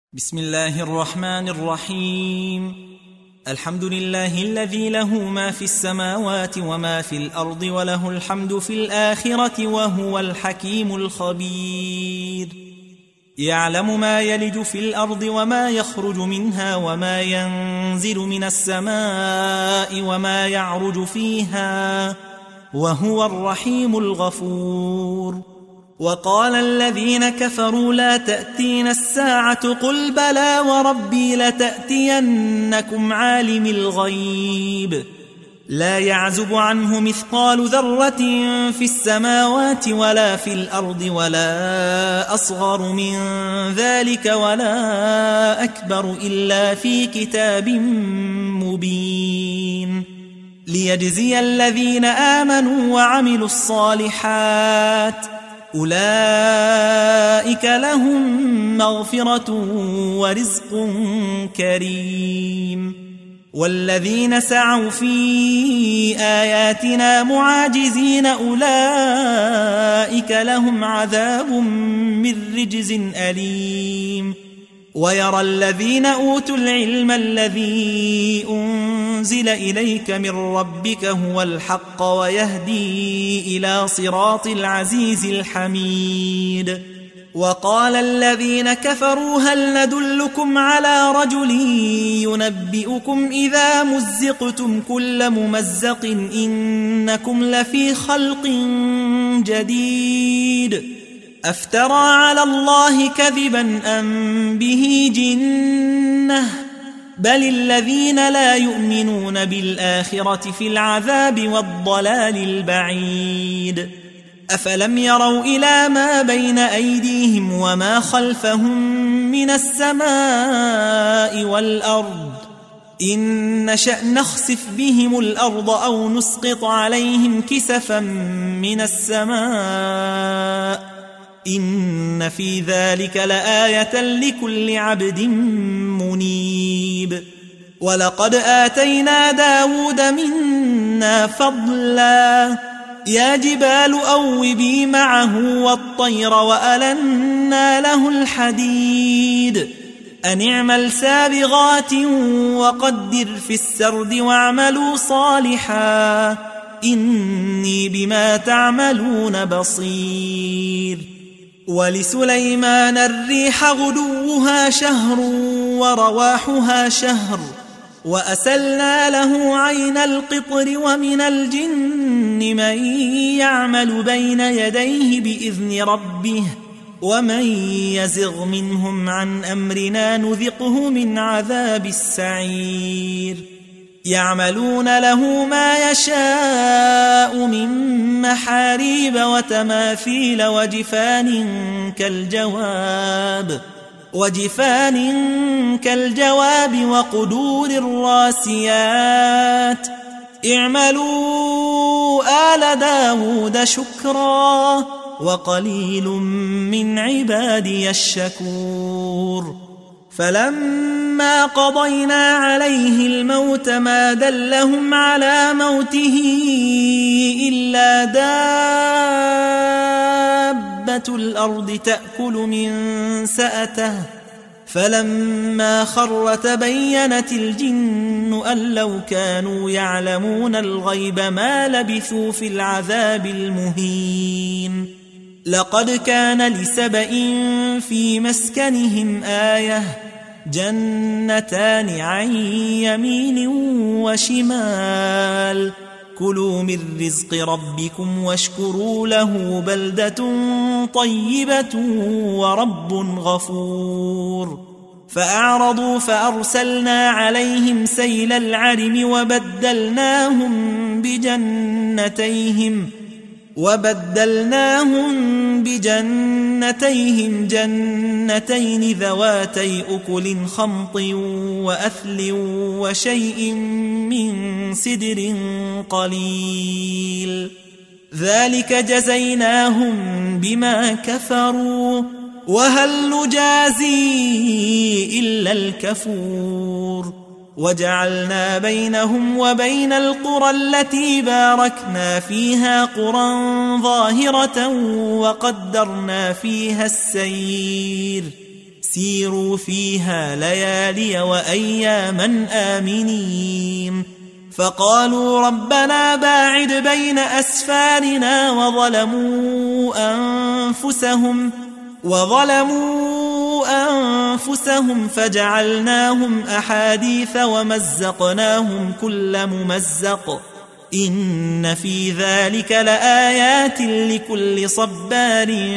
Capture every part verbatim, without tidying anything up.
بسم الله الرحمن الرحيم. الحمد لله الذي له ما في السماوات وما في الأرض وله الحمد في الآخرة وهو الحكيم الخبير. يعلم ما يلج في الأرض وما يخرج منها وما ينزل من السماء وما يعرج فيها وهو الرحيم الغفور. وقال الذين كفروا لا تأتين الساعة قل بلى وربي لتأتينكم عالم الغيب لا يعزب عنه مثقال ذرة في السماوات ولا في الأرض ولا أصغر من ذلك ولا أكبر إلا في كتاب مبين ليجزي الذين آمنوا وعملوا الصالحات أولئك لهم مغفرة ورزق كريم. والذين سعوا في آياتنا معاجزين أولئك لهم عذاب من رجز أليم. ويرى الذين أوتوا العلم الذي أنزل إليك من ربك هو الحق ويهدي إلى صراط العزيز الحميد. وقال الذين كفروا هل ندلكم على رجل ينبئكم إذا مزقتم كل ممزق إنكم لفي خلق جديد أفترى على الله كذبا أم به جنة بل الذين لا يؤمنون بالآخرة في العذاب والضلال البعيد. أفلم يروا إلى ما بين أيديهم وما خلفهم من السماء والأرض إن نشأ نخسف بهم الأرض أو نسقط عليهم كسفا من السماء إن في ذلك لآية لكل عبد منيب. ولقد آتينا داود منا فضلا يا جبال أوبي معه والطير وألنا له الحديد أن اعمل سابغات وقدر في السرد واعملوا صالحا إني بما تعملون بصير. ولسليمان الريح غدوها شهر ورواحها شهر وأسلنا له عين القطر ومن الجن من يعمل بين يديه بإذن ربه ومن يزغ منهم عن أمرنا نذقه من عذاب السعير. يعملون له ما يشاء من محاريب وتماثيل وجفان كالجواب وجفان كالجواب وقدور الراسيات اعملوا آل داود شكرا وقليل من عبادي الشكور. فلما قضينا عليه الموت ما دلهم على موته إلا دابة الأرض تأكل من سأته فلما خر تبينت الجن أن لو كانوا يعلمون الغيب ما لبثوا في العذاب المهين. لقد كان لسبإ في مسكنهم آية جنتان عن يمين وشمال كلوا من رزق ربكم واشكروا له بلدة طيبة ورب غفور. فأعرضوا فأرسلنا عليهم سيل العرم وبدلناهم بجنتيهم وبدلناهم بجنتيهم جنتين ذواتي أكل خمط وأثل وشيء من سدر قليل ذلك جزيناهم بما كفروا وهل نجازي إلا الكفور. وجعلنا بينهم وبين القرى التي باركنا فيها قرى ظاهرة وقدرنا فيها السير سيروا فيها ليالي وأياما آمنين فقالوا ربنا باعد بين أسفارنا وظلموا أنفسهم وظلموا أنفسهم فجعلناهم أحاديث ومزقناهم كل ممزق إن في ذلك لآيات لكل صبار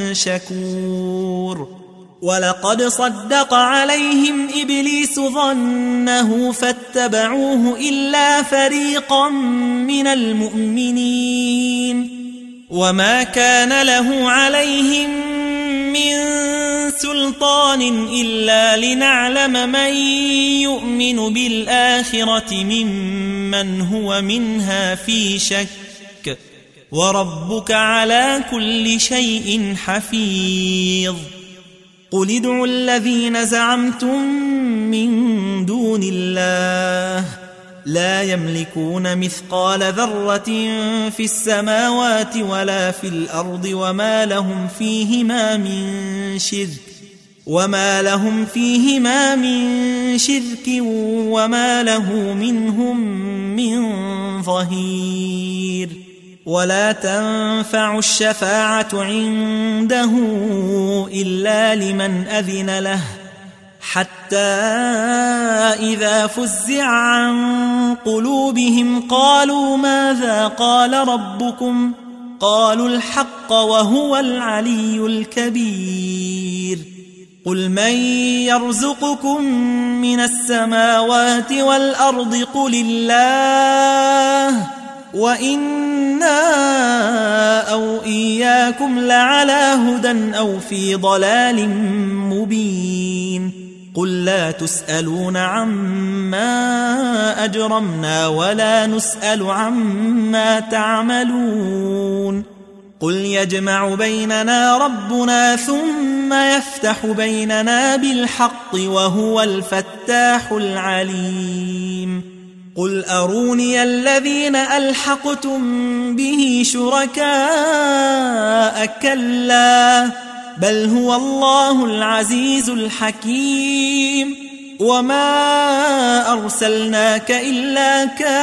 شكور ولقد صدق عليهم إبليس ظنه فاتبعوه إلا فريقا من المؤمنين وما كان له عليهم من سلطان إلا لنعلم من يؤمن بالآخرة ممن هو منها في شك وربك على كل شيء حفيظ قل ادعوا الذين زعمتم من دون الله لا يملكون مثقال ذرة في السماوات ولا في الأرض وما لهم فيهما من شرك وما لهم فيهما من شرك وما له منهم من ظهير ولا تنفع الشفاعة عنده إلا لمن أذن له حتى إذا فزع عن قلوبهم قالوا ماذا قال ربكم قالوا الحق وهو العلي الكبير قل من يرزقكم من السماوات والأرض قل الله وإنا أو إياكم لعلى هدى أو في ضلال مبين قل لا تسألون عما أجرمنا ولا نسأل عما تعملون قل يجمع بيننا ربنا ثم يفتح بيننا بالحق وهو الفتاح العليم قل أروني الذين ألحقتم به شركاء كلا بل هو الله العزيز الحكيم وما أرسلناك إلا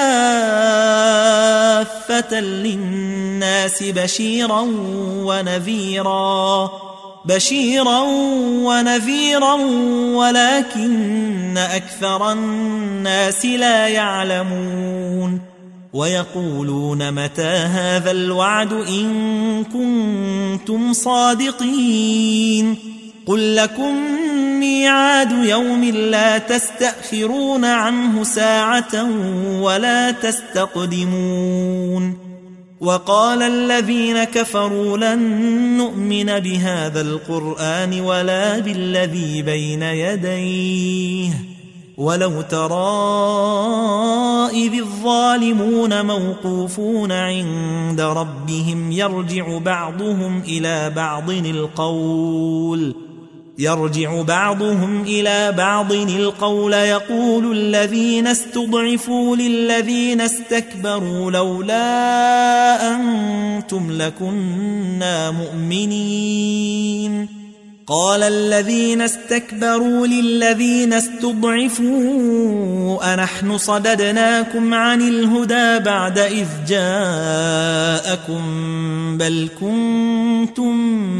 كافة للناس بشيرا ونذيرا بشيرا ونذيرا ولكن أكثر الناس لا يعلمون ويقولون متى هذا الوعد إن كنتم صادقين قل لكم ميعاد يوم لا تستأخرون عنه ساعة ولا تستقدمون وقال الذين كفروا لن نؤمن بهذا القرآن ولا بالذي بين يديه ولو ترى إذ الظالمون موقوفون عند ربهم يرجع بعضهم إلى بعض القول يرجع بعضهم إلى بعض القول يقول الذين استضعفوا للذين استكبروا لولا أنتم لكنا مؤمنين قال الذين استكبروا للذين استضعفوا أنحن صددناكم عن الهدى بعد إذ جاءكم بل كنتم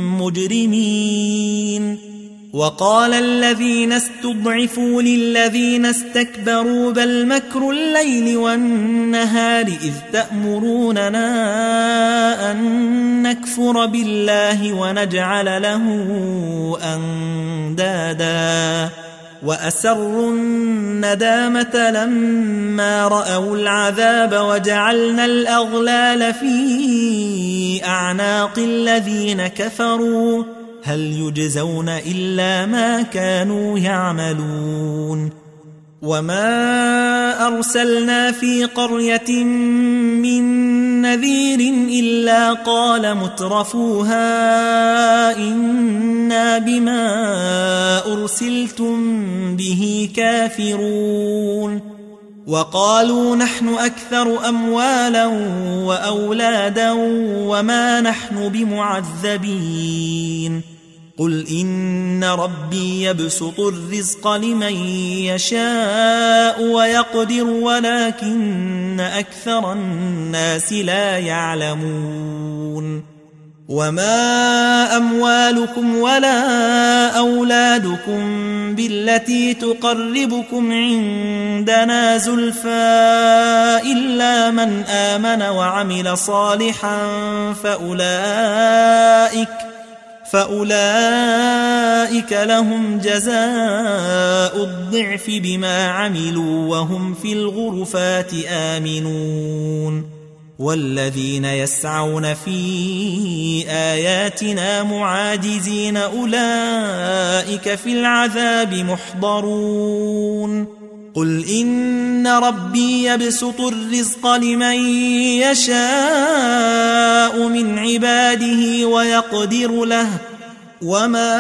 مجرمين وقال الذين استضعفوا للذين استكبروا بل مكر الليل والنهار إذ تأمروننا أن نكفر بالله ونجعل له أندادا وأسروا الندامة لما رأوا العذاب وجعلنا الأغلال في أعناق الذين كفروا هل يجزون إلا ما كانوا يعملون وما أرسلنا في قرية من نذير إلا قال مترفوها إنا بما أرسلتم به كافرون وقالوا نحن أكثر أموالا وأولادا وما نحن بمعذبين قل إن ربي يبسط الرزق لمن يشاء ويقدر ولكن أكثر الناس لا يعلمون وما أموالكم ولا أولادكم بالتي تقربكم عندنا زلفى إلا من آمن وعمل صالحا فأولئك فأولئك لهم جزاء الضعف بما عملوا وهم في الغرفات آمنون والذين يسعون في آياتنا معاجزين أولئك في العذاب محضرون قل إن ربي يبسط الرزق لمن يشاء من عباده ويقدر له وما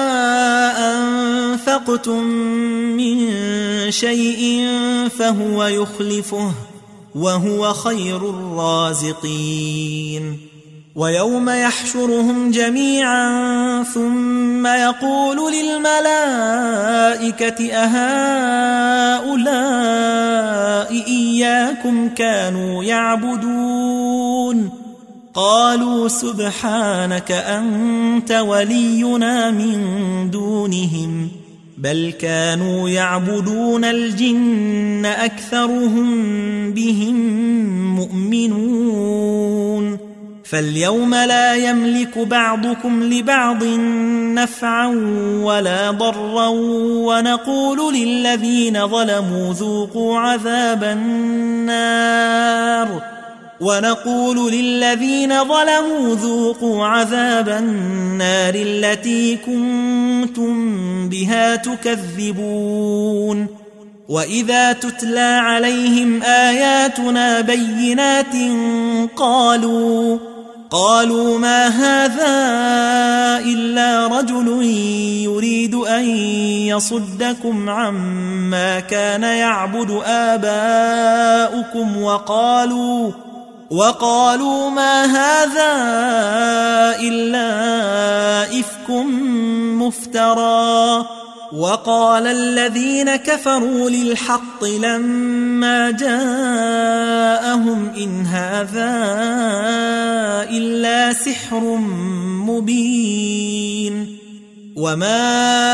أنفقتم من شيء فهو يخلفه وهو خير الرازقين ويوم يحشرهم جميعا ثم يقول للملائكة أهؤلاء إياكم كانوا يعبدون قالوا سبحانك أنت ولينا من دونهم بل كانوا يعبدون الجن أكثرهم بهم مؤمنون فاليوم لا يملك بعضكم لبعض نفعا ولا ضرا ونقول للذين ظلموا ذوقوا عذاب النار ونقول للذين ظلموا ذوقوا عذاب النار التي كنتم بها تكذبون وإذا تتلى عليهم آياتنا بينات قالوا قالوا ما هذا إلا رجل يريد أن يصدكم عما كان يعبد آباؤكم وقالوا وقالوا ما هذا إلا إفك مفترى وقال الذين كفروا للحق لما جاءهم إن هذا إلا سحر مبين وما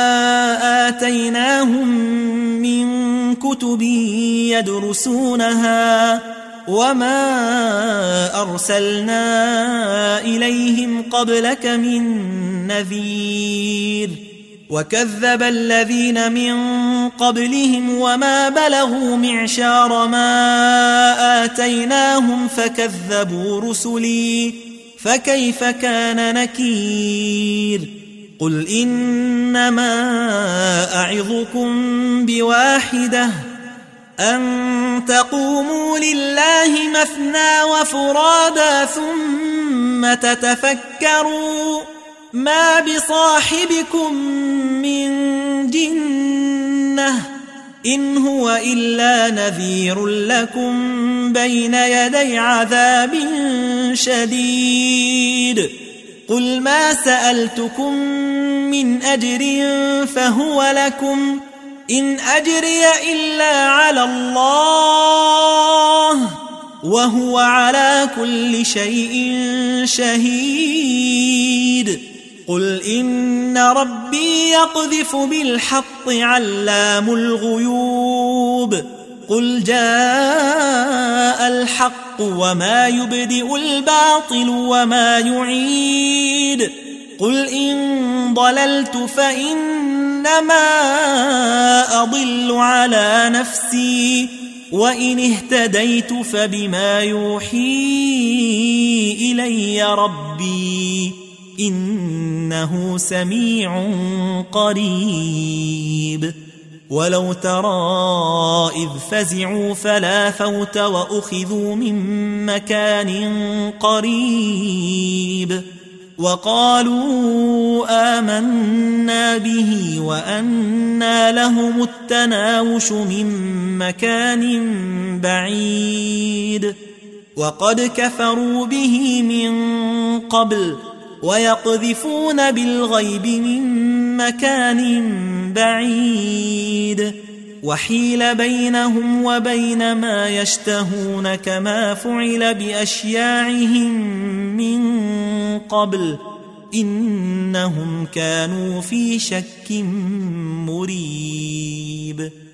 آتيناهم من كتب يدرسونها وما أرسلنا إليهم قبلك من نذير وكذب الذين من قبلهم وما بلغوا معشار ما آتيناهم فكذبوا رسلي فكيف كان نكير قل إنما أعظكم بواحدة أن تقوموا لله مثنى وفرادا ثم تتفكروا ما بصاحبكم من جنة إن هو إلا نذير لكم بين يدي عذاب شديد قل ما سألتكم من أجر فهو لكم إن أجري إلا على الله وهو على كل شيء شهيد قل إن ربي يقذف بالحق علام الغيوب قل جاء الحق وما يبدئ الباطل وما يعيد قل إن ضللت فإنما أضل على نفسي وإن اهتديت فبما يوحي إلي ربي إنه سميع قريب ولو ترى إذ فزعوا فلا فوت وأخذوا من مكان قريب وقالوا آمنا به وأنى لهم التناوش من مكان بعيد وقد كفروا به من قبل ويقذفون بالغيب من مكان بعيد وحيل بينهم وبين ما يشتهون كما فعل بأشياعهم من قبل إنهم كانوا في شك مريب